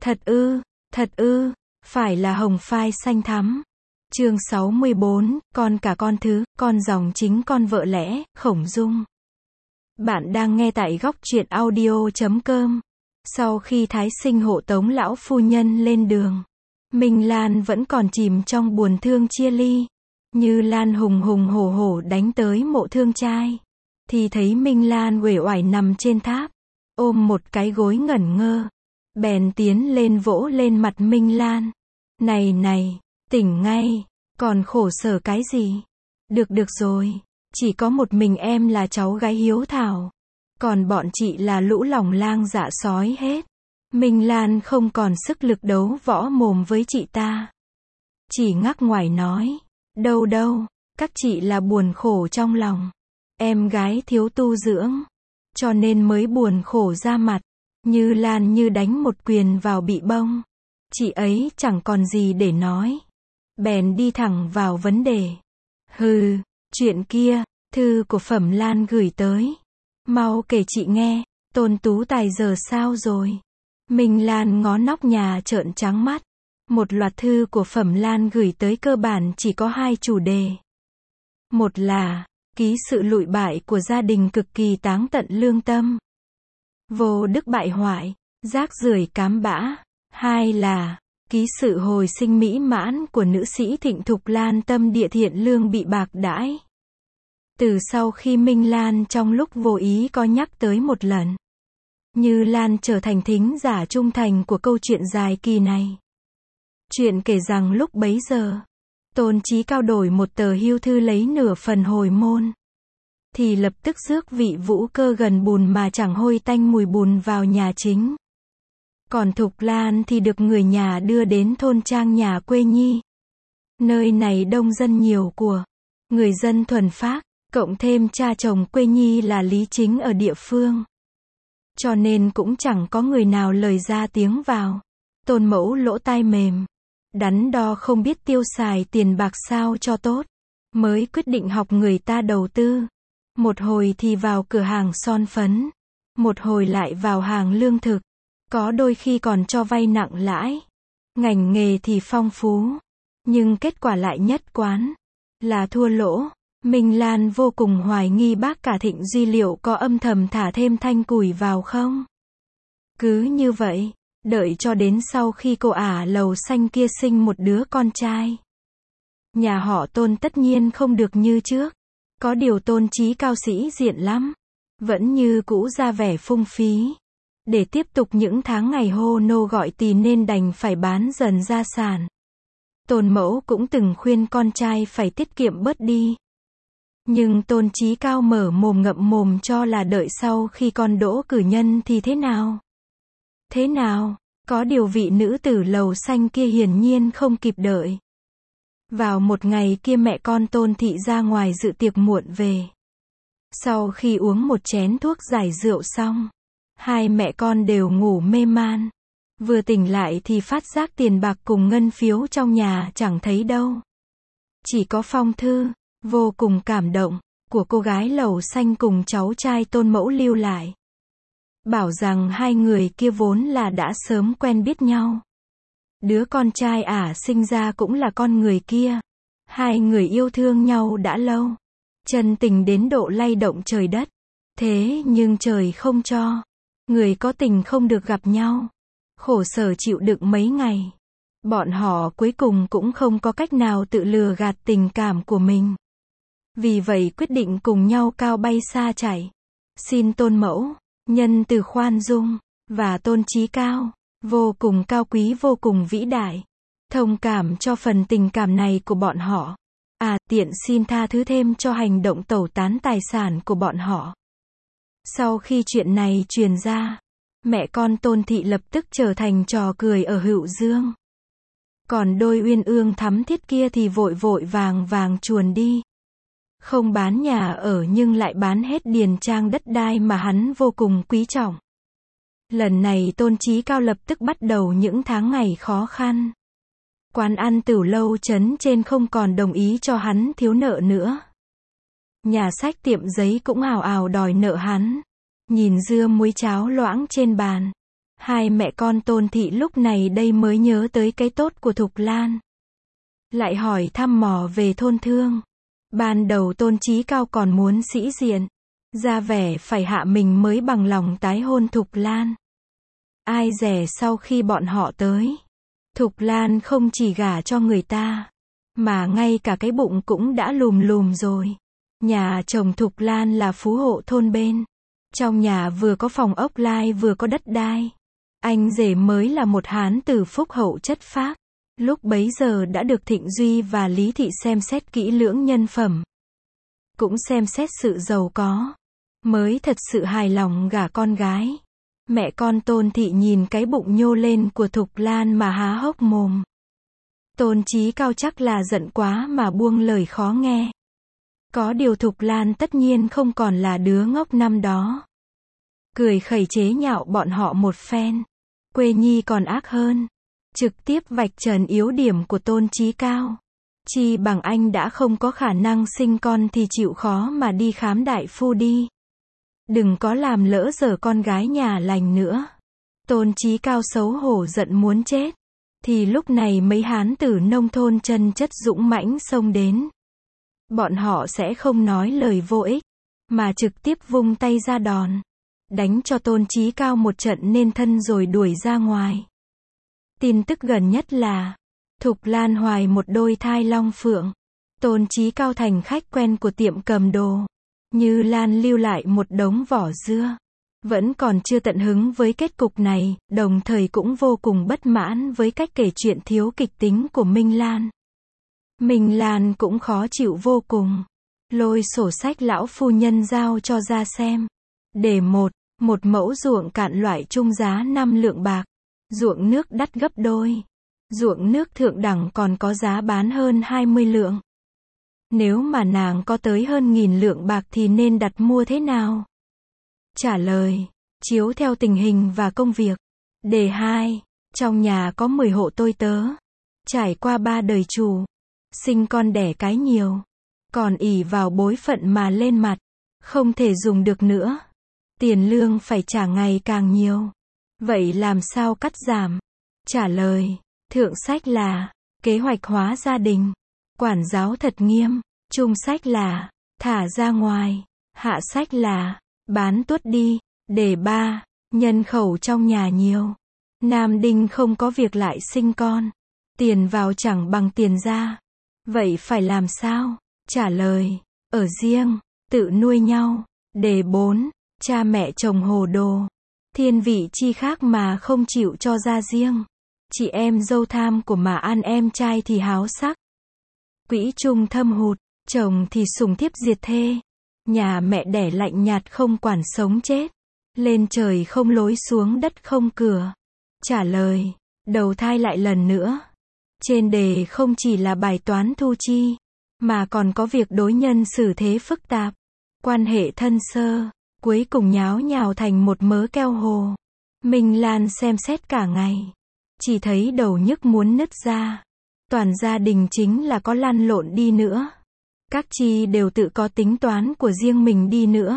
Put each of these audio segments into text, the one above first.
Thật ư, phải là hồng phai xanh thắm. Chương 64, con cả con thứ, con dòng chính con vợ lẽ, Khổng Dung. Bạn đang nghe tại góc truyện audio.com. Sau khi Thái Sinh hộ tống lão phu nhân lên đường, Minh Lan vẫn còn chìm trong buồn thương chia ly. Như Lan hùng hùng hổ hổ đánh tới mộ thương trai, thì thấy Minh Lan uể oải nằm trên tháp, ôm một cái gối ngẩn ngơ. Bèn tiến lên vỗ lên mặt Minh Lan. Này, tỉnh ngay, còn khổ sở cái gì? Được rồi, chỉ có một mình em là cháu gái hiếu thảo, còn bọn chị là lũ lòng lang dạ sói hết. Minh Lan không còn sức lực đấu võ mồm với chị ta, chỉ ngắc ngoài nói, đâu, các chị là buồn khổ trong lòng. Em gái thiếu tu dưỡng, cho nên mới buồn khổ ra mặt. Như Lan như đánh một quyền vào bị bông. Chị ấy chẳng còn gì để nói, bèn đi thẳng vào vấn đề. Chuyện kia, thư của Phẩm Lan gửi tới, mau kể chị nghe, Tôn Tú Tài giờ sao rồi? Minh Lan ngó nóc nhà trợn trắng mắt. Một loạt thư của Phẩm Lan gửi tới cơ bản chỉ có hai chủ đề. Một là ký sự lụi bại của gia đình cực kỳ táng tận lương tâm, vô đức bại hoại, rác rưởi cám bã. Hai là ký sự hồi sinh mỹ mãn của nữ sĩ Thịnh Thục Lan tâm địa thiện lương bị bạc đãi. Từ sau khi Minh Lan trong lúc vô ý có nhắc tới một lần, Như Lan trở thành thính giả trung thành của câu chuyện dài kỳ này. Chuyện kể rằng lúc bấy giờ, Tôn Chí Cao đổi một tờ hưu thư lấy nửa phần hồi môn, thì lập tức rước vị vũ cơ gần bùn mà chẳng hôi tanh mùi bùn vào nhà chính. Còn Thục Lan thì được người nhà đưa đến thôn trang nhà quê nhi. Nơi này đông dân nhiều của, người dân thuần phác, cộng thêm cha chồng quê nhi là lý chính ở địa phương. Cho nên cũng chẳng có người nào lời ra tiếng vào. Tôn mẫu lỗ tai mềm, đắn đo không biết tiêu xài tiền bạc sao cho tốt, mới quyết định học người ta đầu tư. Một hồi thì vào cửa hàng son phấn, một hồi lại vào hàng lương thực, có đôi khi còn cho vay nặng lãi. Ngành nghề thì phong phú, nhưng kết quả lại nhất quán là thua lỗ. Minh Lan vô cùng hoài nghi bác cả Thịnh Duy liệu có âm thầm thả thêm thanh củi vào không. Cứ như vậy, đợi cho đến sau khi cô ả Lầu Xanh kia sinh một đứa con trai, nhà họ Tôn tất nhiên không được như trước. Có điều Tôn Chí Cao sĩ diện lắm, vẫn như cũ ra vẻ phung phí. Để tiếp tục những tháng ngày hô nô gọi tỳ nên đành phải bán dần gia sản. Tôn mẫu cũng từng khuyên con trai phải tiết kiệm bớt đi, nhưng Tôn Chí Cao mở mồm ngậm mồm cho là đợi sau khi con đỗ cử nhân thì thế nào. Có điều vị nữ tử Lầu Xanh kia hiển nhiên không kịp đợi. Vào một ngày kia mẹ con Tôn thị ra ngoài dự tiệc muộn về. Sau khi uống một chén thuốc giải rượu xong, hai mẹ con đều ngủ mê man. Vừa tỉnh lại thì phát giác tiền bạc cùng ngân phiếu trong nhà chẳng thấy đâu. Chỉ có phong thư, vô cùng cảm động, của cô gái Lầu Xanh cùng cháu trai Tôn mẫu lưu lại. Bảo rằng hai người kia vốn là đã sớm quen biết nhau. Đứa con trai ả sinh ra cũng là con người kia. Hai người yêu thương nhau đã lâu, chân tình đến độ lay động trời đất. Thế nhưng trời không cho, người có tình không được gặp nhau. Khổ sở chịu đựng mấy ngày, bọn họ cuối cùng cũng không có cách nào tự lừa gạt tình cảm của mình. Vì vậy quyết định cùng nhau cao bay xa chạy. Xin Tôn mẫu nhân từ khoan dung, và Tôn Chí Cao vô cùng cao quý vô cùng vĩ đại, thông cảm cho phần tình cảm này của bọn họ. Tiện xin tha thứ thêm cho hành động tẩu tán tài sản của bọn họ. Sau khi chuyện này truyền ra, mẹ con Tôn thị lập tức trở thành trò cười ở Hữu Dương. Còn đôi uyên ương thắm thiết kia thì vội vàng chuồn đi. Không bán nhà ở nhưng lại bán hết điền trang đất đai mà hắn vô cùng quý trọng. Lần này Tôn Chí Cao lập tức bắt đầu những tháng ngày khó khăn. Quán ăn Tửu Lâu trấn trên không còn đồng ý cho hắn thiếu nợ nữa. Nhà sách tiệm giấy cũng ào ào đòi nợ hắn. Nhìn dưa muối cháo loãng trên bàn, Hai mẹ con Tôn Thị lúc này đây mới nhớ tới cái tốt của Thục Lan. Lại hỏi thăm mò về thôn Thương. Ban đầu Tôn Chí Cao còn muốn sĩ diện, ra vẻ phải hạ mình mới bằng lòng tái hôn Thục Lan. Ai dè sau khi bọn họ tới, Thục Lan không chỉ gả cho người ta, mà ngay cả cái bụng cũng đã lùm lùm rồi. Nhà chồng Thục Lan là phú hộ thôn bên. Trong nhà vừa có phòng ốc lai vừa có đất đai. Anh rể mới là một hán tử phúc hậu chất phác. Lúc bấy giờ đã được Thịnh Duy và Lý Thị xem xét kỹ lưỡng nhân phẩm. Cũng xem xét sự giàu có. Mới thật sự hài lòng gả con gái. Mẹ con Tôn Thị nhìn cái bụng nhô lên của Thục Lan mà há hốc mồm. Tôn Chí Cao chắc là giận quá mà buông lời khó nghe. Có điều Thục Lan tất nhiên không còn là đứa ngốc năm đó. Cười khẩy chế nhạo bọn họ một phen. Quê nhi còn ác hơn. Trực tiếp vạch trần yếu điểm của Tôn Chí Cao. Chi bằng anh đã không có khả năng sinh con thì chịu khó mà đi khám đại phu đi. Đừng có làm lỡ dở con gái nhà lành nữa. Tôn Chí Cao xấu hổ giận muốn chết. Thì lúc này mấy hán tử nông thôn chân chất dũng mãnh xông đến. Bọn họ sẽ không nói lời vô ích, mà trực tiếp vung tay ra đòn. Đánh cho Tôn Chí Cao một trận nên thân rồi đuổi ra ngoài. Tin tức gần nhất là Thục Lan hoài một đôi thai long phượng. Tôn Chí Cao thành khách quen của tiệm cầm đồ. Như Lan lưu lại một đống vỏ dưa. Vẫn còn chưa tận hứng với kết cục này, đồng thời cũng vô cùng bất mãn với cách kể chuyện thiếu kịch tính của Minh Lan. Minh Lan cũng khó chịu vô cùng. Lôi sổ sách lão phu nhân giao cho ra xem. Đề 1, một mẫu ruộng cạn loại trung giá 5 lượng bạc. Ruộng nước đắt gấp đôi. Ruộng nước thượng đẳng còn có giá bán hơn 20 lượng. Nếu mà nàng có tới hơn 1000 lượng bạc thì nên đặt mua thế nào? Trả lời, chiếu theo tình hình và công việc. Đề 2, trong nhà có 10 hộ tôi tớ. Trải qua 3 đời chủ. Sinh con đẻ cái nhiều. Còn ỷ vào bối phận mà lên mặt. Không thể dùng được nữa. Tiền lương phải trả ngày càng nhiều. Vậy làm sao cắt giảm? Trả lời, thượng sách là kế hoạch hóa gia đình. Quản giáo thật nghiêm. Trung sách là thả ra ngoài. Hạ sách là bán tuốt đi. Đề 3, nhân khẩu trong nhà nhiều. Nam đinh không có việc lại sinh con. Tiền vào chẳng bằng tiền ra. Vậy phải làm sao? Trả lời, ở riêng, tự nuôi nhau. Đề 4, cha mẹ chồng hồ đồ. Thiên vị chi khác mà không chịu cho ra riêng. Chị em dâu tham của mà ăn em trai thì háo sắc. Quỹ chung thâm hụt, chồng thì sủng thiếp diệt thê. Nhà mẹ đẻ lạnh nhạt không quản sống chết. Lên trời không lối xuống đất không cửa. Trả lời, đầu thai lại lần nữa. Trên đề không chỉ là bài toán thu chi, mà còn có việc đối nhân xử thế phức tạp. Quan hệ thân sơ, cuối cùng nháo nhào thành một mớ keo hồ. Minh Lan xem xét cả ngày. Chỉ thấy đầu nhức muốn nứt ra. Toàn gia đình chính là có lăn lộn đi nữa. Các chi đều tự có tính toán của riêng mình đi nữa.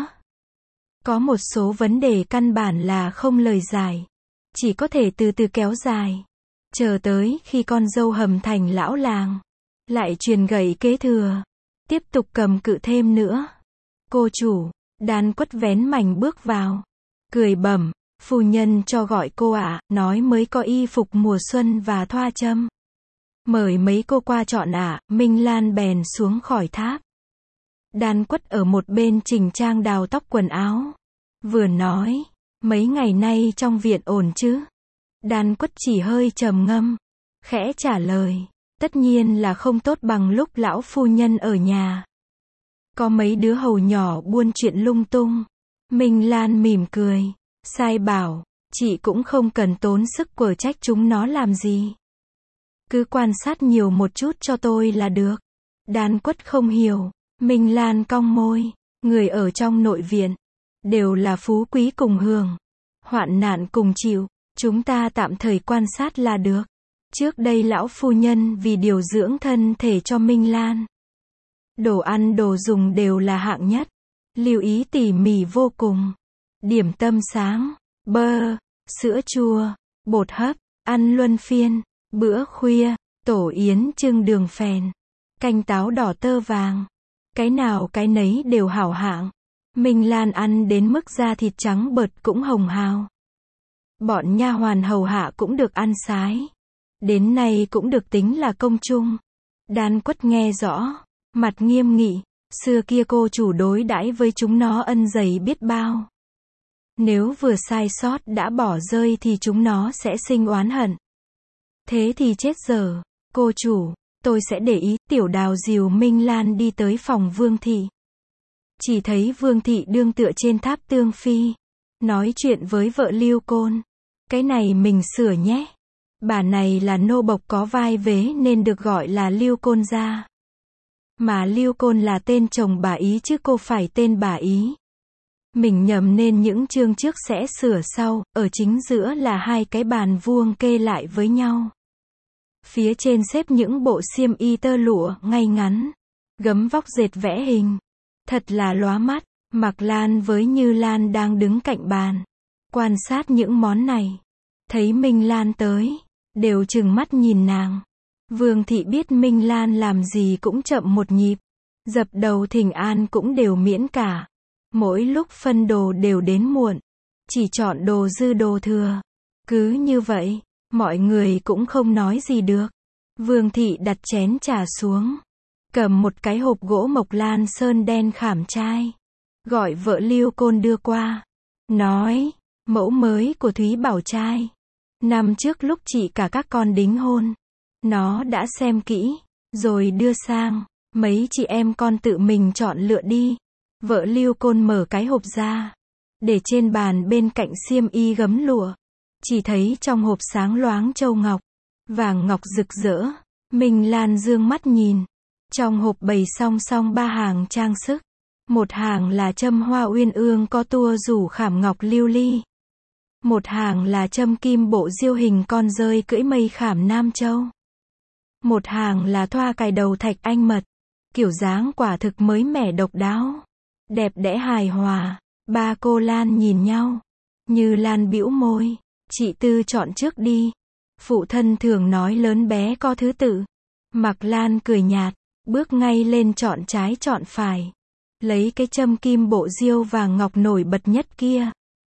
Có một số vấn đề căn bản là không lời giải. Chỉ có thể từ từ kéo dài. Chờ tới khi con dâu hầm thành lão làng. Lại truyền gậy kế thừa. Tiếp tục cầm cự thêm nữa. Cô chủ, Đan Quất vén mảnh bước vào. Cười bẩm, phu nhân cho gọi cô ạ, nói mới có y phục mùa xuân và thoa châm. Mời mấy cô qua chọn ạ. Minh Lan bèn xuống khỏi tháp. Đan Quất ở một bên chỉnh trang đào tóc quần áo. Vừa nói, mấy ngày nay trong viện ổn chứ? Đan Quất chỉ hơi trầm ngâm, khẽ trả lời, tất nhiên là không tốt bằng lúc lão phu nhân ở nhà. Có mấy đứa hầu nhỏ buôn chuyện lung tung. Minh Lan mỉm cười, sai bảo, chị cũng không cần tốn sức quở trách chúng nó làm gì. Cứ quan sát nhiều một chút cho tôi là được. Đan Quất không hiểu. Minh Lan cong môi, người ở trong nội viện đều là phú quý cùng hưởng, hoạn nạn cùng chịu, chúng ta tạm thời quan sát là được. Trước đây lão phu nhân vì điều dưỡng thân thể cho Minh Lan, đồ ăn đồ dùng đều là hạng nhất, lưu ý tỉ mỉ vô cùng. Điểm tâm sáng, sữa chua, bột hấp, ăn luân phiên, bữa khuya, tổ yến trưng đường phèn, canh táo đỏ tơ vàng. Cái nào cái nấy đều hảo hạng. Minh Lan ăn đến mức da thịt trắng bợt cũng hồng hào. Bọn nha hoàn hầu hạ cũng được ăn sái. Đến nay cũng được tính là công chung. Đan Quất nghe rõ, mặt nghiêm nghị, xưa kia cô chủ đối đãi với chúng nó ân dày biết bao. Nếu vừa sai sót đã bỏ rơi thì chúng nó sẽ sinh oán hận. Thế thì chết giờ, cô chủ, tôi sẽ để ý. Tiểu Đào dìu Minh Lan đi tới phòng Vương thị. Chỉ thấy Vương thị đương tựa trên tháp tương phi, nói chuyện với vợ Lưu Côn. Cái này mình sửa nhé. Bà này là nô bộc có vai vế nên được gọi là Lưu Côn gia. Mà Lưu Côn là tên chồng bà ý chứ cô phải tên bà ý. Mình nhầm nên những chương trước sẽ sửa sau, ở chính giữa là hai cái bàn vuông kê lại với nhau. Phía trên xếp những bộ xiêm y tơ lụa ngay ngắn, gấm vóc dệt vẽ hình. Thật là lóa mắt. Mạc Lan với Như Lan đang đứng cạnh bàn, quan sát những món này. Thấy Minh Lan tới, đều trừng mắt nhìn nàng. Vương thị biết Minh Lan làm gì cũng chậm một nhịp. Dập đầu thỉnh an cũng đều miễn cả. Mỗi lúc phân đồ đều đến muộn. Chỉ chọn đồ dư đồ thừa. Cứ như vậy, mọi người cũng không nói gì được. Vương thị đặt chén trà xuống, cầm một cái hộp gỗ mộc lan sơn đen khảm trai, gọi vợ Lưu Côn đưa qua. Nói, mẫu mới của Thúy Bảo trai. Năm trước lúc chị cả các con đính hôn, nó đã xem kỹ, rồi đưa sang. Mấy chị em con tự mình chọn lựa đi. Vợ Lưu Côn mở cái hộp ra, để trên bàn bên cạnh xiêm y gấm lụa. Chỉ thấy trong hộp sáng loáng châu ngọc, vàng ngọc rực rỡ. Minh Lan dương mắt nhìn. Trong hộp bày song song ba hàng trang sức. Một hàng là châm hoa uyên ương có tua rủ khảm ngọc lưu ly. Một hàng là châm kim bộ diêu hình con dơi cưỡi mây khảm Nam Châu. Một hàng là thoa cài đầu thạch anh mật. Kiểu dáng quả thực mới mẻ độc đáo, đẹp đẽ hài hòa. Ba cô Lan nhìn nhau. Như Lan bĩu môi. Chị Tư chọn trước đi. Phụ thân thường nói lớn bé có thứ tự. Mạc Lan cười nhạt, bước ngay lên chọn trái chọn phải. Lấy cái châm kim bộ diêu vàng ngọc nổi bật nhất kia.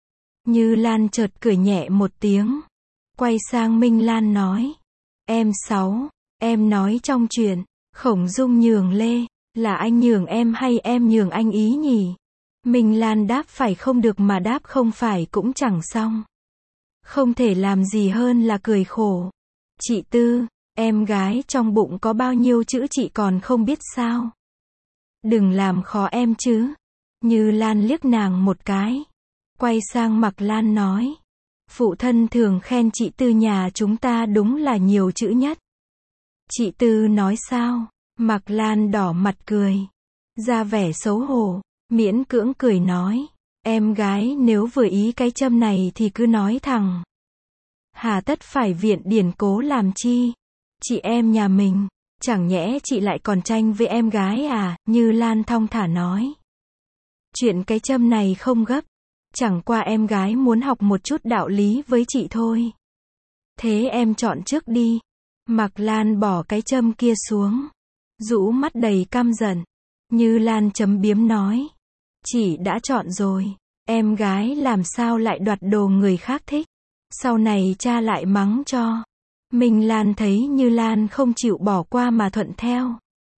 Như Lan chợt cười nhẹ một tiếng. Quay sang Minh Lan nói. Em Sáu, em nói trong chuyện, Khổng Dung nhường Lê, là anh nhường em hay em nhường anh ý nhỉ? Minh Lan đáp phải không được mà đáp không phải cũng chẳng xong. Không thể làm gì hơn là cười khổ. Chị Tư, em gái trong bụng có bao nhiêu chữ chị còn không biết sao? Đừng làm khó em chứ. Như Lan liếc nàng một cái. Quay sang Mạc Lan nói. Phụ thân thường khen chị Tư nhà chúng ta đúng là nhiều chữ nhất. Chị Tư nói sao? Mạc Lan đỏ mặt cười. Ra vẻ xấu hổ, miễn cưỡng cười nói. Em gái nếu vừa ý cái châm này thì cứ nói thẳng. Hà tất phải viện điển cố làm chi? Chị em nhà mình, chẳng nhẽ chị lại còn tranh với em gái à? Như Lan thong thả nói. Chuyện cái châm này không gấp. Chẳng qua em gái muốn học một chút đạo lý với chị thôi. Thế em chọn trước đi. Mạc Lan bỏ cái châm kia xuống, rũ mắt đầy căm giận. Như Lan chấm biếm nói. Chị đã chọn rồi. Em gái làm sao lại đoạt đồ người khác thích? Sau này cha lại mắng cho. Minh Lan thấy Như Lan không chịu bỏ qua mà thuận theo.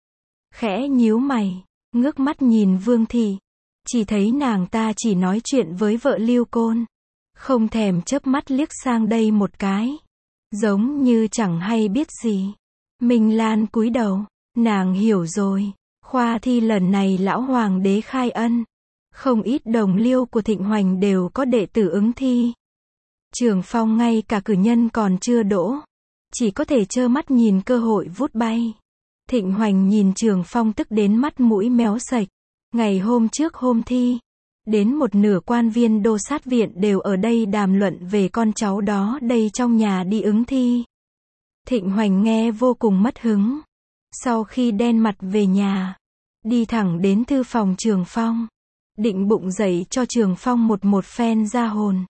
Khẽ nhíu mày, ngước mắt nhìn Vương thị. Chỉ thấy nàng ta chỉ nói chuyện với vợ Lưu Côn. Không thèm chớp mắt liếc sang đây một cái. Giống như chẳng hay biết gì. Minh Lan cúi đầu. Nàng hiểu rồi. Khoa thi lần này lão hoàng đế khai ân. Không ít đồng liêu của Thịnh Hoành đều có đệ tử ứng thi. Trường Phong ngay cả cử nhân còn chưa đỗ. Chỉ có thể trơ mắt nhìn cơ hội vút bay. Thịnh Hoành nhìn Trường Phong tức đến mắt mũi méo sạch. Ngày hôm trước hôm thi, đến một nửa quan viên đô sát viện đều ở đây đàm luận về con cháu đó đây trong nhà đi ứng thi. Thịnh Hoành nghe vô cùng mất hứng. Sau khi đen mặt về nhà, đi thẳng đến thư phòng Trường Phong. Định bụng dạy cho Trường Phong một phen ra hồn.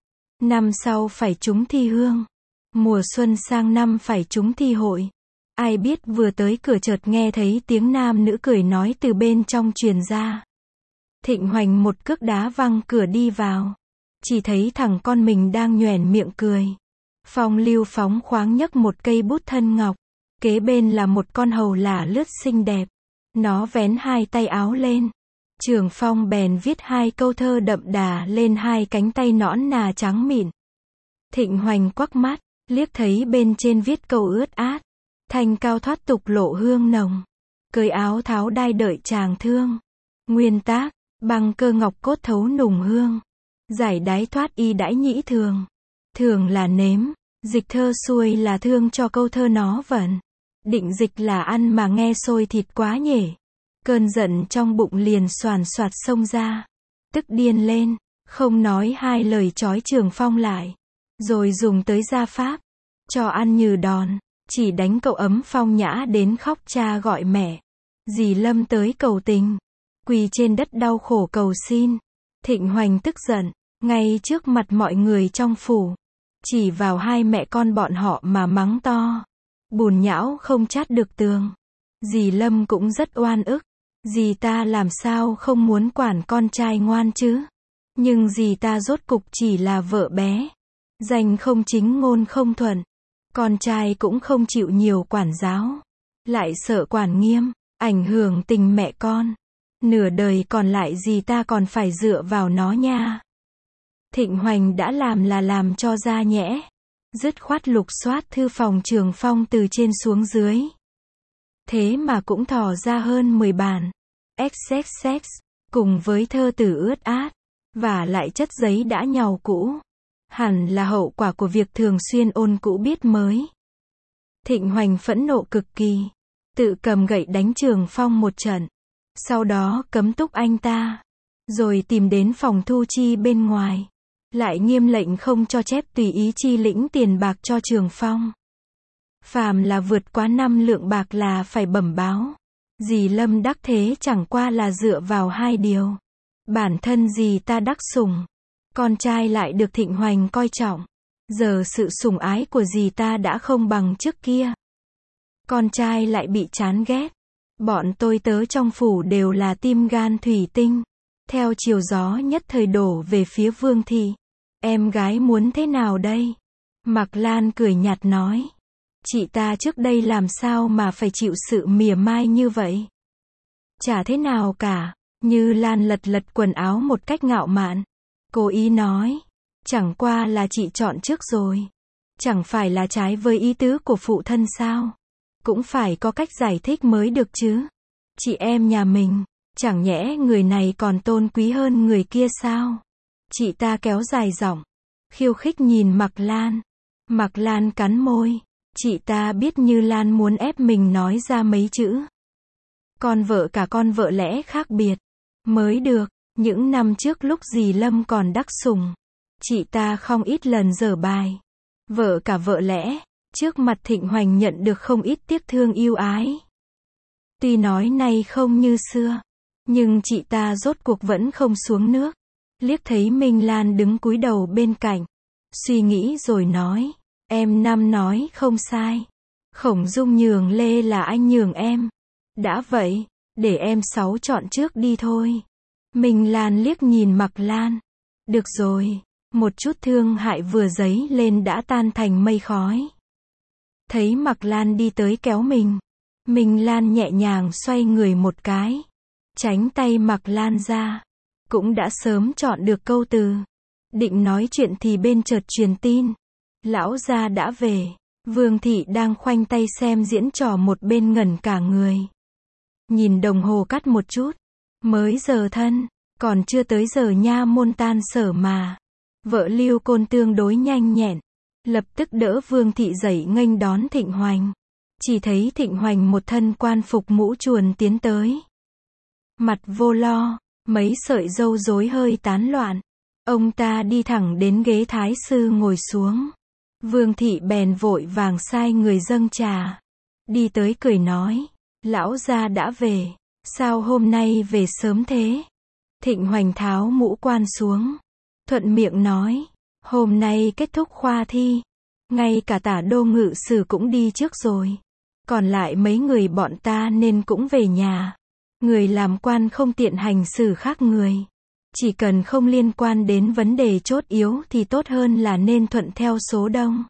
Năm sau phải trúng thi hương. Mùa xuân sang năm phải trúng thi hội. Ai biết vừa tới cửa chợt nghe thấy tiếng nam nữ cười nói từ bên trong truyền ra. Thịnh Hoành một cước đá văng cửa đi vào. Chỉ thấy thằng con mình đang nhoẻn miệng cười. Phong lưu phóng khoáng nhấc một cây bút thân ngọc. Kế bên là một con hầu lả lướt xinh đẹp. Nó vén hai tay áo lên. Trường Phong bèn viết hai câu thơ đậm đà lên hai cánh tay nõn nà trắng mịn. Thịnh Hoành quắc mắt, liếc thấy bên trên viết câu ướt át. Thanh cao thoát tục lộ hương nồng. Cởi áo tháo đai đợi chàng thương. Nguyên tác, băng cơ ngọc cốt thấu nùng hương. Giải đái thoát y đãi nhĩ thường. Thường là nếm, dịch thơ xuôi là thương cho câu thơ nó vẩn. Định dịch là ăn mà nghe sôi thịt quá nhể. Cơn giận trong bụng liền xoàn xoạt xông ra. Tức điên lên, không nói hai lời trói Trường Phong lại. Rồi dùng tới gia pháp, cho ăn như đòn. Chỉ đánh cậu ấm phong nhã đến khóc cha gọi mẹ. Dì Lâm tới cầu tình. Quỳ trên đất đau khổ cầu xin. Thịnh Hoành tức giận, ngay trước mặt mọi người trong phủ. Chỉ vào hai mẹ con bọn họ mà mắng to. Bùn nhão không chát được tường. Dì Lâm cũng rất oan ức. Dì ta làm sao không muốn quản con trai ngoan chứ. Nhưng dì ta rốt cục chỉ là vợ bé. Danh không chính ngôn không thuận. Con trai cũng không chịu nhiều quản giáo. Lại sợ quản nghiêm, ảnh hưởng tình mẹ con. Nửa đời còn lại dì ta còn phải dựa vào nó nha. Thịnh Hoành đã làm là làm cho ra nhẽ. Dứt khoát lục soát thư phòng Trường Phong từ trên xuống dưới. Thế mà cũng thò ra hơn 10 bản. XXX, cùng với thơ từ ướt át. Và lại chất giấy đã nhàu cũ. Hẳn là hậu quả của việc thường xuyên ôn cũ biết mới. Thịnh Hoành phẫn nộ cực kỳ. Tự cầm gậy đánh Trường Phong một trận. Sau đó cấm túc anh ta. Rồi tìm đến phòng thu chi bên ngoài. Lại nghiêm lệnh không cho chép tùy ý chi lĩnh tiền bạc cho Trường Phong. Phàm là vượt quá 5 lượng bạc là phải bẩm báo. Dì Lâm đắc thế chẳng qua là dựa vào hai điều. Bản thân dì ta đắc sủng. Con trai lại được Thịnh Hoành coi trọng. Giờ sự sủng ái của dì ta đã không bằng trước kia. Con trai lại bị chán ghét. Bọn tôi tớ trong phủ đều là tim gan thủy tinh. Theo chiều gió nhất thời đổ về phía Vương thị. Em gái muốn thế nào đây? Mạc Lan cười nhạt nói. Chị ta trước đây làm sao mà phải chịu sự mỉa mai như vậy? Chả thế nào cả. Như Lan lật lật quần áo một cách ngạo mạn. Cô ý nói. Chẳng qua là chị chọn trước rồi. Chẳng phải là trái với ý tứ của phụ thân sao? Cũng phải có cách giải thích mới được chứ. Chị em nhà mình, chẳng nhẽ người này còn tôn quý hơn người kia sao? Chị ta kéo dài giọng, khiêu khích nhìn Mạc Lan. Mạc Lan cắn môi. Chị ta biết Như Lan muốn ép mình nói ra mấy chữ. Con vợ cả con vợ lẽ khác biệt. Mới được, những năm trước lúc dì Lâm còn đắc sủng. Chị ta không ít lần dở bài. Vợ cả vợ lẽ. Trước mặt Thịnh Hoành nhận được không ít tiếc thương yêu ái. Tuy nói nay không như xưa. Nhưng chị ta rốt cuộc vẫn không xuống nước. Liếc thấy Minh Lan đứng cúi đầu bên cạnh. Suy nghĩ rồi nói. Em năm nói không sai. Khổng Dung nhường Lê là anh nhường em. Đã vậy, để em Sáu chọn trước đi thôi. Minh Lan liếc nhìn Mạc Lan. Được rồi, một chút thương hại vừa dấy lên đã tan thành mây khói. Thấy Mạc Lan đi tới kéo mình. Minh Lan nhẹ nhàng xoay người một cái. Tránh tay Mạc Lan ra. Cũng đã sớm chọn được câu từ. Định nói chuyện thì bên chợt truyền tin. Lão gia đã về. Vương thị đang khoanh tay xem diễn trò một bên ngẩn cả người. Nhìn đồng hồ cắt một chút. Mới giờ thân. Còn chưa tới giờ nha môn tan sở mà. Vợ Lưu Côn tương đối nhanh nhẹn. Lập tức đỡ Vương thị dậy nghênh đón Thịnh Hoành. Chỉ thấy Thịnh Hoành một thân quan phục mũ chuồn tiến tới. Mặt vô lo, mấy sợi râu rối hơi tán loạn. Ông ta đi thẳng đến ghế thái sư ngồi xuống. Vương thị bèn vội vàng sai người dâng trà. Đi tới cười nói. Lão gia đã về. Sao hôm nay về sớm thế? Thịnh Hoành tháo mũ quan xuống. Thuận miệng nói. Hôm nay kết thúc khoa thi. Ngay cả tả đô ngự sử cũng đi trước rồi. Còn lại mấy người bọn ta nên cũng về nhà. Người làm quan không tiện hành xử khác người. Chỉ cần không liên quan đến vấn đề chốt yếu thì tốt hơn là nên thuận theo số đông.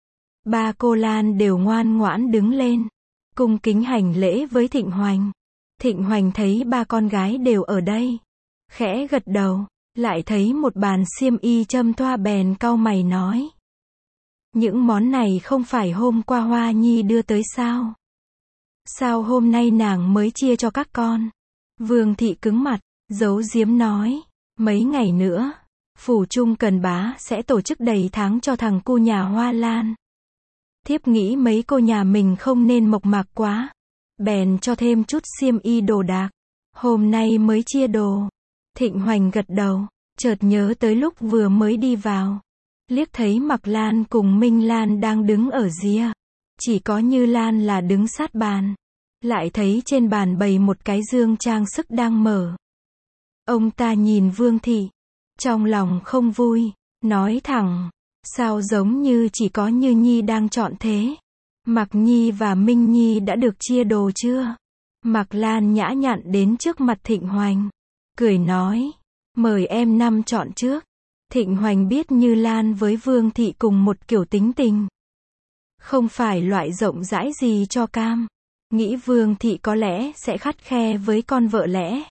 Ba cô Lan đều ngoan ngoãn đứng lên, cung kính hành lễ với Thịnh Hoành. Thịnh Hoành thấy ba con gái đều ở đây, khẽ gật đầu, lại thấy một bàn xiêm y châm thoa bèn cau mày nói. Những món này không phải hôm qua Hoa Nhi đưa tới sao? Sao hôm nay nàng mới chia cho các con? Vương thị cứng mặt, giấu giếm nói, mấy ngày nữa, phủ Trung Cần Bá sẽ tổ chức đầy tháng cho thằng cu nhà Hoa Lan. Thiếp nghĩ mấy cô nhà mình không nên mộc mạc quá, bèn cho thêm chút xiêm y đồ đạc. Hôm nay mới chia đồ. Thịnh Hoành gật đầu, chợt nhớ tới lúc vừa mới đi vào, liếc thấy Mặc Lan cùng Minh Lan đang đứng ở rìa. Chỉ có Như Lan là đứng sát bàn. Lại thấy trên bàn bày một cái dương trang sức đang mở. Ông ta nhìn Vương thị, trong lòng không vui, nói thẳng, sao giống như chỉ có Như Nhi đang chọn thế? Mặc Nhi và Minh Nhi đã được chia đồ chưa? Mặc Lan nhã nhặn đến trước mặt Thịnh Hoành, cười nói, mời em năm chọn trước. Thịnh Hoành biết Như Lan với Vương thị cùng một kiểu tính tình, không phải loại rộng rãi gì cho cam. Nghĩ Vương thị có lẽ sẽ khắt khe với con vợ lẽ.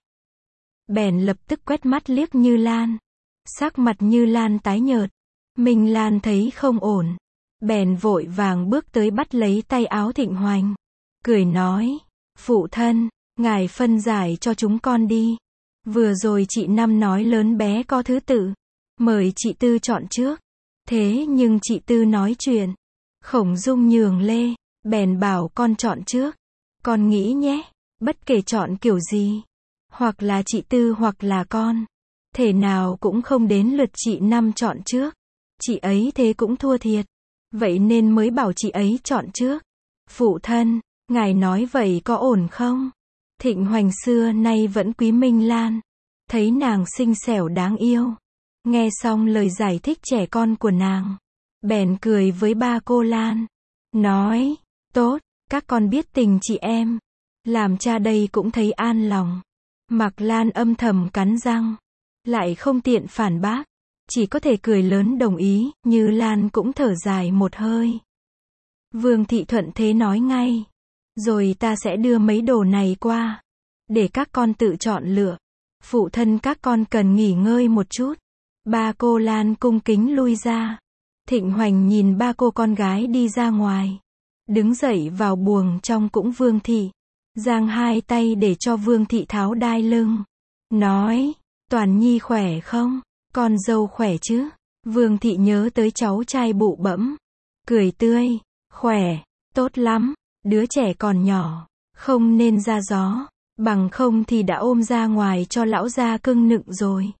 Bèn lập tức quét mắt liếc Như Lan. Sắc mặt Như Lan tái nhợt. Minh Lan thấy không ổn, bèn vội vàng bước tới bắt lấy tay áo Thịnh Hoành, cười nói, phụ thân, ngài phân giải cho chúng con đi. Vừa rồi chị Năm nói lớn bé có thứ tự, mời chị Tư chọn trước. Thế nhưng chị Tư nói chuyện, Khổng Dung nhường lê, bèn bảo con chọn trước. Con nghĩ nhé, bất kể chọn kiểu gì, hoặc là chị Tư hoặc là con, thể nào cũng không đến lượt chị Năm chọn trước. Chị ấy thế cũng thua thiệt, vậy nên mới bảo chị ấy chọn trước. Phụ thân, ngài nói vậy có ổn không? Thịnh Hoành xưa nay vẫn quý Minh Lan, thấy nàng xinh xẻo đáng yêu. Nghe xong lời giải thích trẻ con của nàng, bèn cười với ba cô Lan, nói, tốt, các con biết tình chị em, làm cha đây cũng thấy an lòng. Mặc Lan âm thầm cắn răng, lại không tiện phản bác, chỉ có thể cười lớn đồng ý. Như Lan cũng thở dài một hơi. Vương thị thuận thế nói ngay, rồi ta sẽ đưa mấy đồ này qua, để các con tự chọn lựa. Phụ thân các con cần nghỉ ngơi một chút. Ba cô Lan cung kính lui ra. Thịnh Hoành nhìn ba cô con gái đi ra ngoài, đứng dậy vào buồng trong cũng Vương thị, giang hai tay để cho Vương thị tháo đai lưng, nói, Toàn Nhi khỏe không? Con dâu khỏe chứ? Vương thị nhớ tới cháu trai bụ bẫm, cười tươi, khỏe, tốt lắm, đứa trẻ còn nhỏ, không nên ra gió, bằng không thì đã ôm ra ngoài cho lão gia cưng nựng rồi.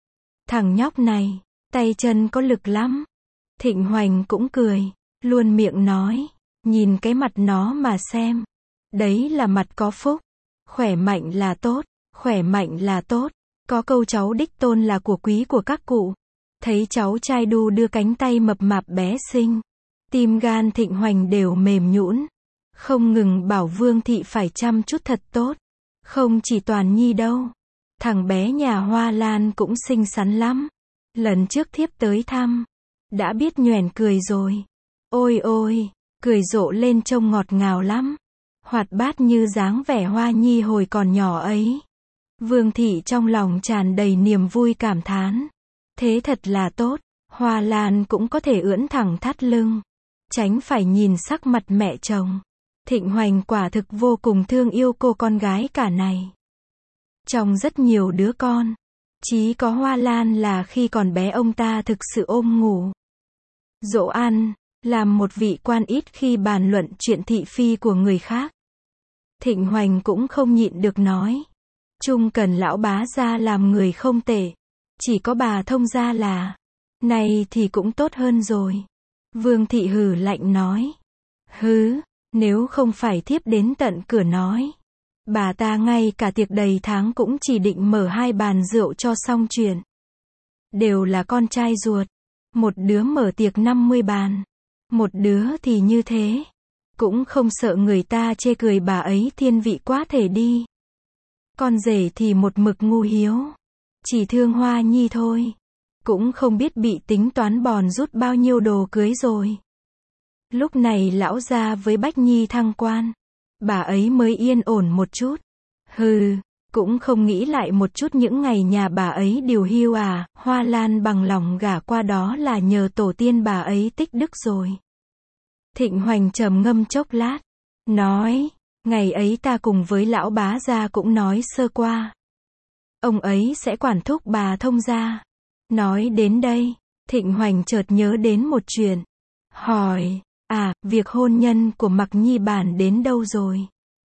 Thằng nhóc này, tay chân có lực lắm. Thịnh Hoành cũng cười, luôn miệng nói, nhìn cái mặt nó mà xem, đấy là mặt có phúc, khỏe mạnh là tốt, khỏe mạnh là tốt. Có câu cháu đích tôn là của quý của các cụ. Thấy cháu trai đu đưa cánh tay mập mạp bé xinh, tim gan Thịnh Hoành đều mềm nhũn, không ngừng bảo Vương thị phải chăm chút thật tốt. Không chỉ Toàn Nhi đâu, thằng bé nhà Hoa Lan cũng xinh xắn lắm. Lần trước thiếp tới thăm, đã biết nhoẻn cười rồi. Ôi ôi, cười rộ lên trông ngọt ngào lắm, hoạt bát như dáng vẻ Hoa Nhi hồi còn nhỏ ấy. Vương thị trong lòng tràn đầy niềm vui cảm thán. Thế thật là tốt, Hoa Lan cũng có thể ưỡn thẳng thắt lưng, tránh phải nhìn sắc mặt mẹ chồng. Thịnh Hoành quả thực vô cùng thương yêu cô con gái cả này. Trong rất nhiều đứa con, chỉ có Hoa Lan là khi còn bé ông ta thực sự ôm ngủ, dỗ ăn, làm một vị quan ít khi bàn luận chuyện thị phi của người khác. Thịnh Hoành cũng không nhịn được nói, Trung Cần lão bá gia làm người không tệ, chỉ có bà thông gia là, này thì cũng tốt hơn rồi. Vương thị hừ lạnh nói, hứ, nếu không phải thiếp đến tận cửa nói, bà ta ngay cả tiệc đầy tháng cũng chỉ định mở 2 bàn rượu cho xong chuyện. Đều là con trai ruột, Một đứa mở tiệc 50 bàn. Một đứa thì như thế. Cũng không sợ người ta chê cười bà ấy thiên vị quá thể đi. Con rể thì một mực ngu hiếu. Chỉ thương Hoa Nhi thôi. Cũng không biết bị tính toán bòn rút bao nhiêu đồ cưới rồi. Lúc này lão gia với Bách Nhi thăng quan. Bà ấy mới yên ổn một chút. Hừ, cũng không nghĩ lại một chút những ngày nhà bà ấy điều hưu à, Hoa Lan bằng lòng gả qua đó là nhờ tổ tiên bà ấy tích đức rồi. Thịnh Hoành trầm ngâm chốc lát. Nói, ngày ấy ta cùng với lão bá gia cũng nói sơ qua. Ông ấy sẽ quản thúc bà thông gia. Nói đến đây, Thịnh Hoành chợt nhớ đến một chuyện. Hỏi, việc hôn nhân của Mặc Nhi bản đến đâu rồi?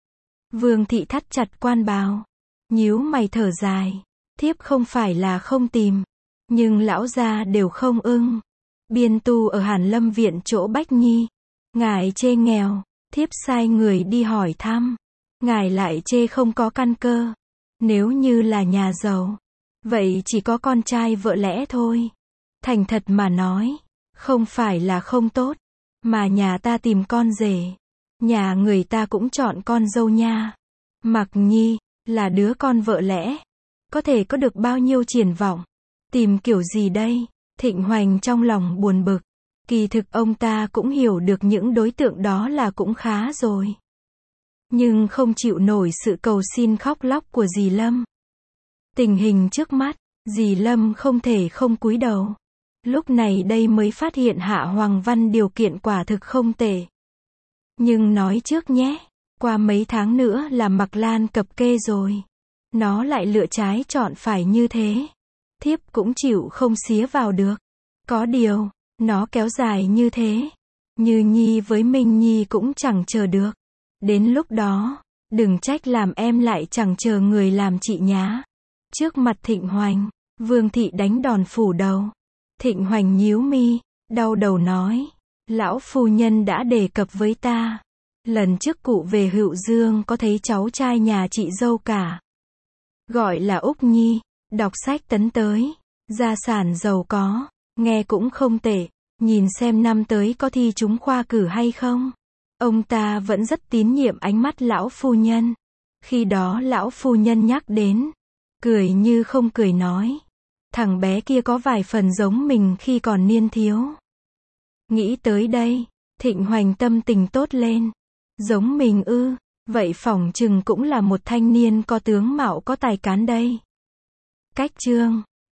Vương thị thắt chặt quan bào. Nhíu mày thở dài. Thiếp không phải là không tìm. Nhưng lão gia đều không ưng. Biên tu ở Hàn Lâm viện chỗ Bách Nhi. Ngài chê nghèo. Thiếp sai người đi hỏi thăm. Ngài lại chê không có căn cơ. Nếu như là nhà giàu. Vậy chỉ có con trai vợ lẽ thôi. Thành thật mà nói. Không phải là không tốt. Mà nhà ta tìm con rể. Nhà người ta cũng chọn con dâu nha. Mặc Nhi, là đứa con vợ lẽ. Có thể có được bao nhiêu triển vọng. Tìm kiểu gì đây? Thịnh Hoành trong lòng buồn bực. Kỳ thực ông ta cũng hiểu được những đối tượng đó là cũng khá rồi. Nhưng không chịu nổi sự cầu xin khóc lóc của dì Lâm. Tình hình trước mắt, dì Lâm không thể không cúi đầu. Lúc này đây mới phát hiện Hạ Hoàng Văn điều kiện quả thực không tệ. Nhưng nói trước nhé, qua mấy tháng nữa là Mặc Lan cập kê rồi. Nó lại lựa trái chọn phải như thế. Thiếp cũng chịu không xía vào được. Có điều, nó kéo dài như thế. Như Nhi với Minh Nhi cũng chẳng chờ được. Đến lúc đó, đừng trách làm em lại chẳng chờ người làm chị nhá. Trước mặt Thịnh Hoành, Vương thị đánh đòn phủ đầu. Thịnh Hoành nhíu mi, đau đầu nói. Lão phu nhân đã đề cập với ta. Lần trước cụ về Hựu Dương có thấy cháu trai nhà chị dâu cả. Gọi là Úc Nhi, đọc sách tấn tới. Gia sản giàu có, nghe cũng không tệ. Nhìn xem năm tới có thi trúng khoa cử hay không. Ông ta vẫn rất tín nhiệm ánh mắt lão phu nhân. Khi đó lão phu nhân nhắc đến. Cười như không cười nói. Thằng bé kia có vài phần giống mình khi còn niên thiếu. Nghĩ tới đây, Thịnh Hoành tâm tình tốt lên. Giống mình ư, vậy phỏng chừng cũng là một thanh niên có tướng mạo có tài cán đây. Cách chương